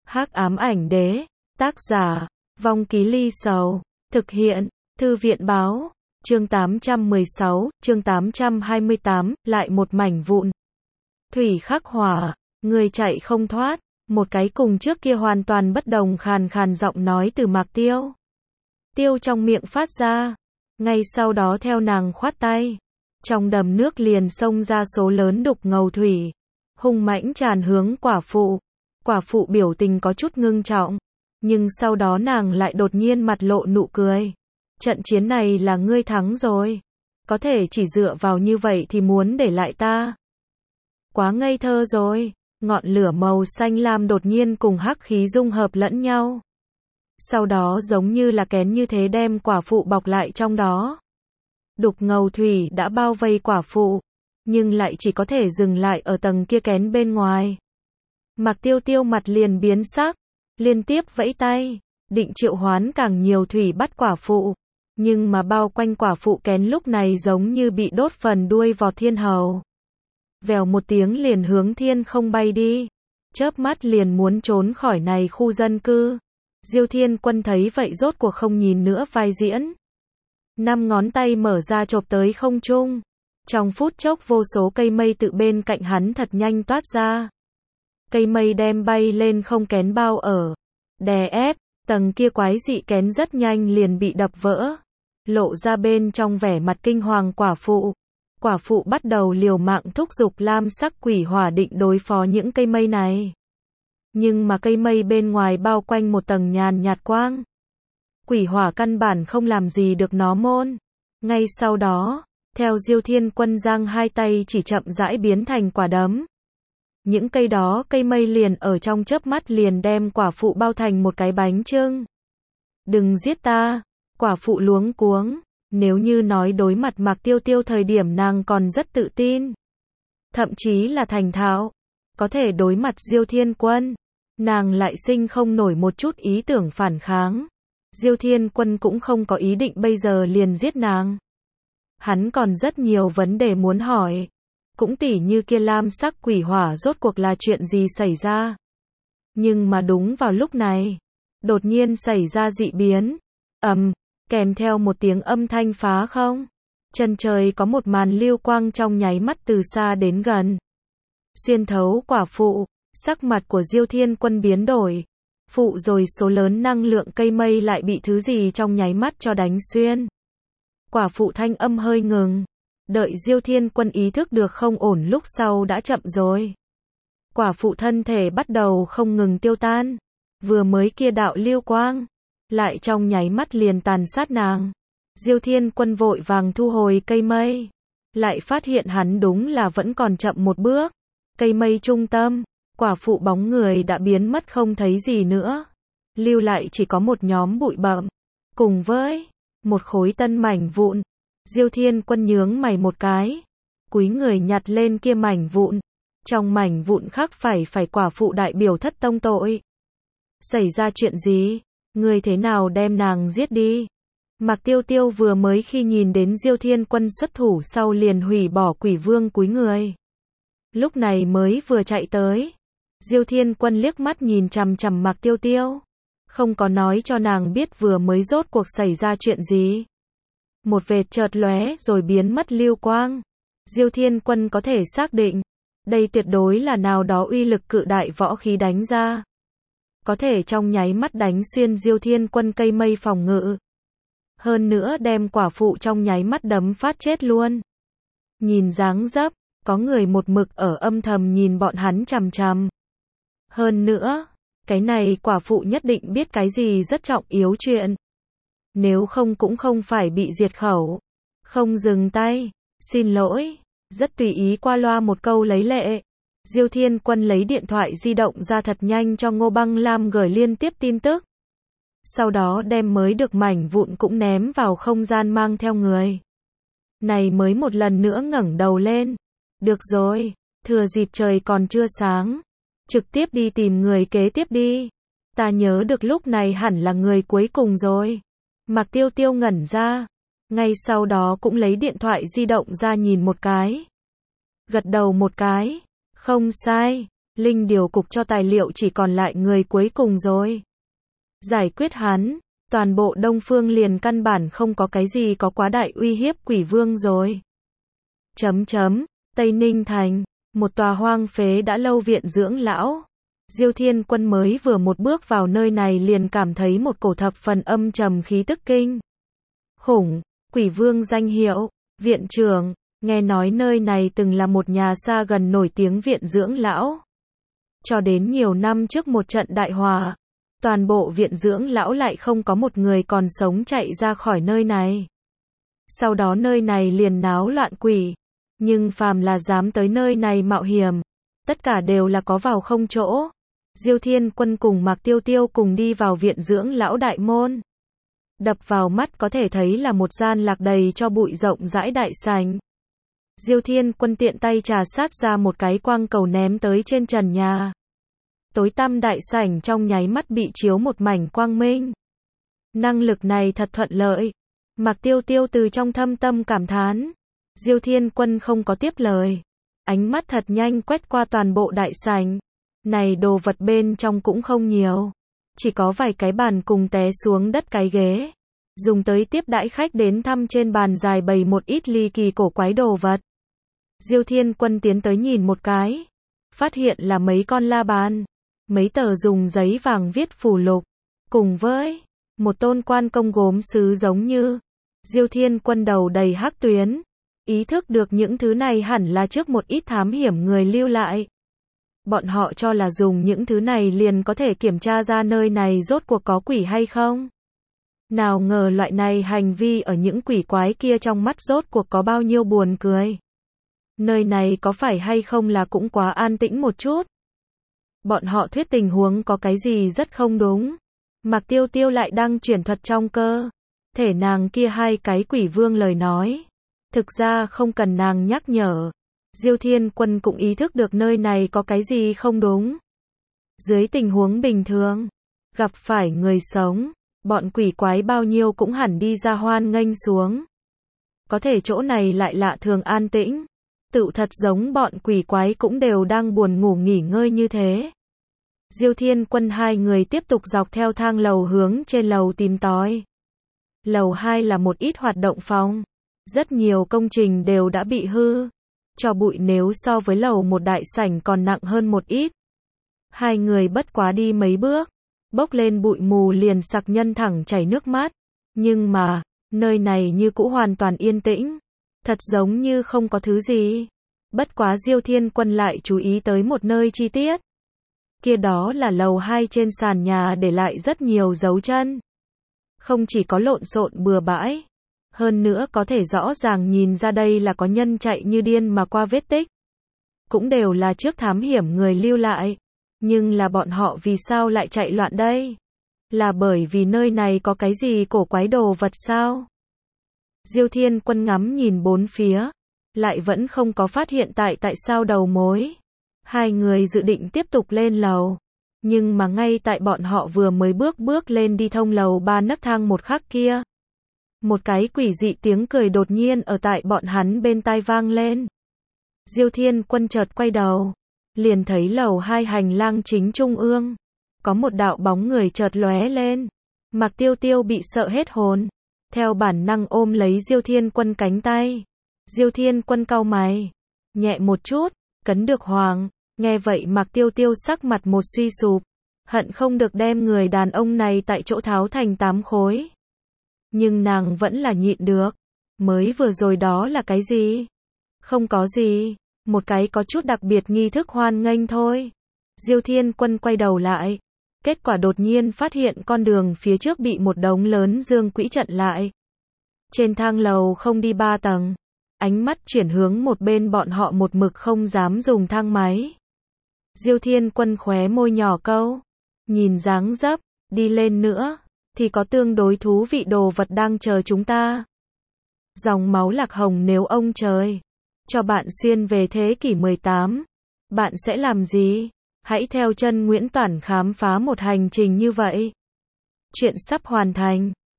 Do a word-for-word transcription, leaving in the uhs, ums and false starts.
Hắc ám ảnh đế, tác giả, Vong Ký Ly Sầu, thực hiện, Thư viện báo, chương tám trăm mười sáu, chương tám trăm hai mươi tám, lại một mảnh vụn. Thủy khắc hỏa, người chạy không thoát, một cái cùng trước kia hoàn toàn bất đồng khàn khàn giọng nói từ Mạc Tiêu. Tiêu trong miệng phát ra, ngay sau đó theo nàng khoát tay, trong đầm nước liền xông ra số lớn đục ngầu thủy, hung mãnh tràn hướng quả phụ. Quả phụ biểu tình có chút ngưng trọng, nhưng sau đó nàng lại đột nhiên mặt lộ nụ cười. Trận chiến này là ngươi thắng rồi, có thể chỉ dựa vào như vậy thì muốn để lại ta. Quá ngây thơ rồi, ngọn lửa màu xanh lam đột nhiên cùng hắc khí dung hợp lẫn nhau. Sau đó giống như là kén như thế đem quả phụ bọc lại trong đó. Đục ngầu thủy đã bao vây quả phụ, nhưng lại chỉ có thể dừng lại ở tầng kia kén bên ngoài. Mạc Tiêu Tiêu mặt liền biến sắc, liên tiếp vẫy tay, định triệu hoán càng nhiều thủy bắt quả phụ, nhưng mà bao quanh quả phụ kén lúc này giống như bị đốt phần đuôi vọt thiên hầu. Vèo một tiếng liền hướng thiên không bay đi, chớp mắt liền muốn trốn khỏi này khu dân cư. Diêu Thiên Quân thấy vậy rốt cuộc không nhìn nữa vai diễn. Năm ngón tay mở ra chộp tới không trung, trong phút chốc vô số cây mây tự bên cạnh hắn thật nhanh toát ra. Cây mây đem bay lên không kén bao ở, đè ép, tầng kia quái dị kén rất nhanh liền bị đập vỡ, lộ ra bên trong vẻ mặt kinh hoàng quả phụ. Quả phụ bắt đầu liều mạng thúc giục lam sắc quỷ hỏa định đối phó những cây mây này. Nhưng mà cây mây bên ngoài bao quanh một tầng nhàn nhạt quang. Quỷ hỏa căn bản không làm gì được nó môn. Ngay sau đó, theo Diêu Thiên Quân giang hai tay chỉ chậm rãi biến thành quả đấm. Những cây đó cây mây liền ở trong chớp mắt liền đem quả phụ bao thành một cái bánh chưng. Đừng giết ta, quả phụ luống cuống, nếu như nói đối mặt Mạc Tiêu Tiêu thời điểm nàng còn rất tự tin. Thậm chí là thành thạo, có thể đối mặt Diêu Thiên Quân, nàng lại sinh không nổi một chút ý tưởng phản kháng. Diêu Thiên Quân cũng không có ý định bây giờ liền giết nàng. Hắn còn rất nhiều vấn đề muốn hỏi. Cũng tỉ như kia lam sắc quỷ hỏa rốt cuộc là chuyện gì xảy ra. Nhưng mà đúng vào lúc này, đột nhiên xảy ra dị biến. Ầm, kèm theo một tiếng âm thanh phá không. Chân trời có một màn lưu quang trong nháy mắt từ xa đến gần. Xuyên thấu quả phụ, sắc mặt của Diêu Thiên Quân biến đổi. Phụ rồi số lớn năng lượng cây mây lại bị thứ gì trong nháy mắt cho đánh xuyên. Quả phụ thanh âm hơi ngừng. Đợi Diêu Thiên Quân ý thức được không ổn lúc sau đã chậm rồi. Quả phụ thân thể bắt đầu không ngừng tiêu tan. Vừa mới kia đạo lưu quang, lại trong nháy mắt liền tàn sát nàng. Diêu Thiên Quân vội vàng thu hồi cây mây. Lại phát hiện hắn đúng là vẫn còn chậm một bước. Cây mây trung tâm, quả phụ bóng người đã biến mất không thấy gì nữa. Lưu lại chỉ có một nhóm bụi bặm, cùng với một khối tân mảnh vụn. Diêu Thiên Quân nhướng mày một cái, cúi người nhặt lên kia mảnh vụn. Trong mảnh vụn khắc phải phải quả phụ đại biểu thất tông tội. Xảy ra chuyện gì? Người thế nào đem nàng giết đi? Mạc Tiêu Tiêu vừa mới khi nhìn đến Diêu Thiên Quân xuất thủ sau liền hủy bỏ quỷ vương cúi người. Lúc này mới vừa chạy tới. Diêu Thiên Quân liếc mắt nhìn chằm chằm Mạc Tiêu Tiêu, không có nói cho nàng biết vừa mới rốt cuộc xảy ra chuyện gì. Một vệt chợt lóe rồi biến mất lưu quang. Diêu Thiên Quân có thể xác định, đây tuyệt đối là nào đó uy lực cự đại võ khí đánh ra. Có thể trong nháy mắt đánh xuyên Diêu Thiên Quân cây mây phòng ngự. Hơn nữa đem quả phụ trong nháy mắt đấm phát chết luôn. Nhìn dáng dấp, có người một mực ở âm thầm nhìn bọn hắn chằm chằm. Hơn nữa, cái này quả phụ nhất định biết cái gì rất trọng yếu chuyện. Nếu không cũng không phải bị diệt khẩu. Không dừng tay, xin lỗi, rất tùy ý qua loa một câu lấy lệ. Diêu Thiên Quân lấy điện thoại di động ra thật nhanh cho Ngô Băng Lam gửi liên tiếp tin tức. Sau đó đem mới được mảnh vụn cũng ném vào không gian mang theo người. Này mới một lần nữa ngẩng đầu lên. Được rồi, thừa dịp trời còn chưa sáng, trực tiếp đi tìm người kế tiếp đi. Ta nhớ được lúc này hẳn là người cuối cùng rồi. Mạc Tiêu Tiêu ngẩn ra, ngay sau đó cũng lấy điện thoại di động ra nhìn một cái. Gật đầu một cái, không sai, Linh điều cục cho tài liệu chỉ còn lại người cuối cùng rồi. Giải quyết hắn, toàn bộ Đông Phương liền căn bản không có cái gì có quá đại uy hiếp quỷ vương rồi. Chấm chấm, Tây Ninh Thành, một tòa hoang phế đã lâu viện dưỡng lão. Diêu Thiên Quân mới vừa một bước vào nơi này liền cảm thấy một cổ thập phần âm trầm khí tức kinh khủng, quỷ vương danh hiệu, viện trưởng, nghe nói nơi này từng là một nhà xa gần nổi tiếng viện dưỡng lão. Cho đến nhiều năm trước một trận đại hỏa, toàn bộ viện dưỡng lão lại không có một người còn sống chạy ra khỏi nơi này. Sau đó nơi này liền náo loạn quỷ, nhưng phàm là dám tới nơi này mạo hiểm, tất cả đều là có vào không chỗ. Diêu Thiên Quân cùng Mạc Tiêu Tiêu cùng đi vào viện dưỡng lão đại môn. Đập vào mắt có thể thấy là một gian lạc đầy cho bụi rộng rãi đại sảnh. Diêu Thiên Quân tiện tay trà sát ra một cái quang cầu ném tới trên trần nhà. Tối tăm đại sảnh trong nháy mắt bị chiếu một mảnh quang minh. Năng lực này thật thuận lợi. Mạc Tiêu Tiêu từ trong thâm tâm cảm thán. Diêu Thiên Quân không có tiếp lời. Ánh mắt thật nhanh quét qua toàn bộ đại sảnh. Này đồ vật bên trong cũng không nhiều. Chỉ có vài cái bàn cùng té xuống đất cái ghế. Dùng tới tiếp đãi khách đến thăm, trên bàn dài bày một ít ly kỳ cổ quái đồ vật. Diêu Thiên Quân tiến tới nhìn một cái. Phát hiện là mấy con la bàn. Mấy tờ dùng giấy vàng viết phù lục. Cùng với một tôn quan công gốm sứ giống như. Diêu Thiên Quân đầu đầy hắc tuyến. Ý thức được những thứ này hẳn là trước một ít thám hiểm người lưu lại. Bọn họ cho là dùng những thứ này liền có thể kiểm tra ra nơi này rốt cuộc có quỷ hay không. Nào ngờ loại này hành vi ở những quỷ quái kia trong mắt rốt cuộc có bao nhiêu buồn cười. Nơi này có phải hay không là cũng quá an tĩnh một chút. Bọn họ thuyết tình huống có cái gì rất không đúng. Mạc Tiêu Tiêu lại đang chuyển thuật trong cơ thể nàng kia hai cái quỷ vương lời nói. Thực ra không cần nàng nhắc nhở. Diêu Thiên Quân cũng ý thức được nơi này có cái gì không đúng. Dưới tình huống bình thường, gặp phải người sống, bọn quỷ quái bao nhiêu cũng hẳn đi ra hoan nghênh xuống. Có thể chỗ này lại lạ thường an tĩnh. Tự thật giống bọn quỷ quái cũng đều đang buồn ngủ nghỉ ngơi như thế. Diêu Thiên Quân hai người tiếp tục dọc theo thang lầu hướng trên lầu tìm tòi. Lầu hai là một ít hoạt động phòng. Rất nhiều công trình đều đã bị hư. Cho bụi nếu so với lầu một đại sảnh còn nặng hơn một ít. Hai người bất quá đi mấy bước, bốc lên bụi mù liền sặc nhân thẳng chảy nước mắt. Nhưng mà, nơi này như cũ hoàn toàn yên tĩnh. Thật giống như không có thứ gì. Bất quá Diêu Thiên Quân lại chú ý tới một nơi chi tiết. Kia đó là lầu hai trên sàn nhà để lại rất nhiều dấu chân. Không chỉ có lộn xộn bừa bãi. Hơn nữa có thể rõ ràng nhìn ra đây là có nhân chạy như điên mà qua vết tích. Cũng đều là trước thám hiểm người lưu lại. Nhưng là bọn họ vì sao lại chạy loạn đây? Là bởi vì nơi này có cái gì cổ quái đồ vật sao? Diêu Thiên Quân ngắm nhìn bốn phía. Lại vẫn không có phát hiện tại tại sao đầu mối. Hai người dự định tiếp tục lên lầu. Nhưng mà ngay tại bọn họ vừa mới bước bước lên đi thông lầu ba nấc thang một khắc kia. Một cái quỷ dị tiếng cười đột nhiên ở tại bọn hắn bên tai vang lên. Diêu Thiên Quân chợt quay đầu. Liền thấy lầu hai hành lang chính trung ương. Có một đạo bóng người chợt lóe lên. Mạc Tiêu Tiêu bị sợ hết hồn. Theo bản năng ôm lấy Diêu Thiên Quân cánh tay. Diêu Thiên Quân cau mày. Nhẹ một chút, cấn được hoàng. Nghe vậy Mạc Tiêu Tiêu sắc mặt một suy sụp. Hận không được đem người đàn ông này tại chỗ tháo thành tám khối. Nhưng nàng vẫn là nhịn được. Mới vừa rồi đó là cái gì? Không có gì. Một cái có chút đặc biệt nghi thức hoan nghênh thôi. Diêu Thiên Quân quay đầu lại. Kết quả đột nhiên phát hiện con đường phía trước bị một đống lớn dương quỹ chặn lại. Trên thang lầu không đi ba tầng. Ánh mắt chuyển hướng một bên, bọn họ một mực không dám dùng thang máy. Diêu Thiên Quân khóe môi nhỏ câu. Nhìn dáng dấp, đi lên nữa, thì có tương đối thú vị đồ vật đang chờ chúng ta. Dòng máu lạc hồng nếu ông trời cho bạn xuyên về thế kỷ mười tám, bạn sẽ làm gì? Hãy theo chân Nguyễn Toản khám phá một hành trình như vậy. Chuyện sắp hoàn thành.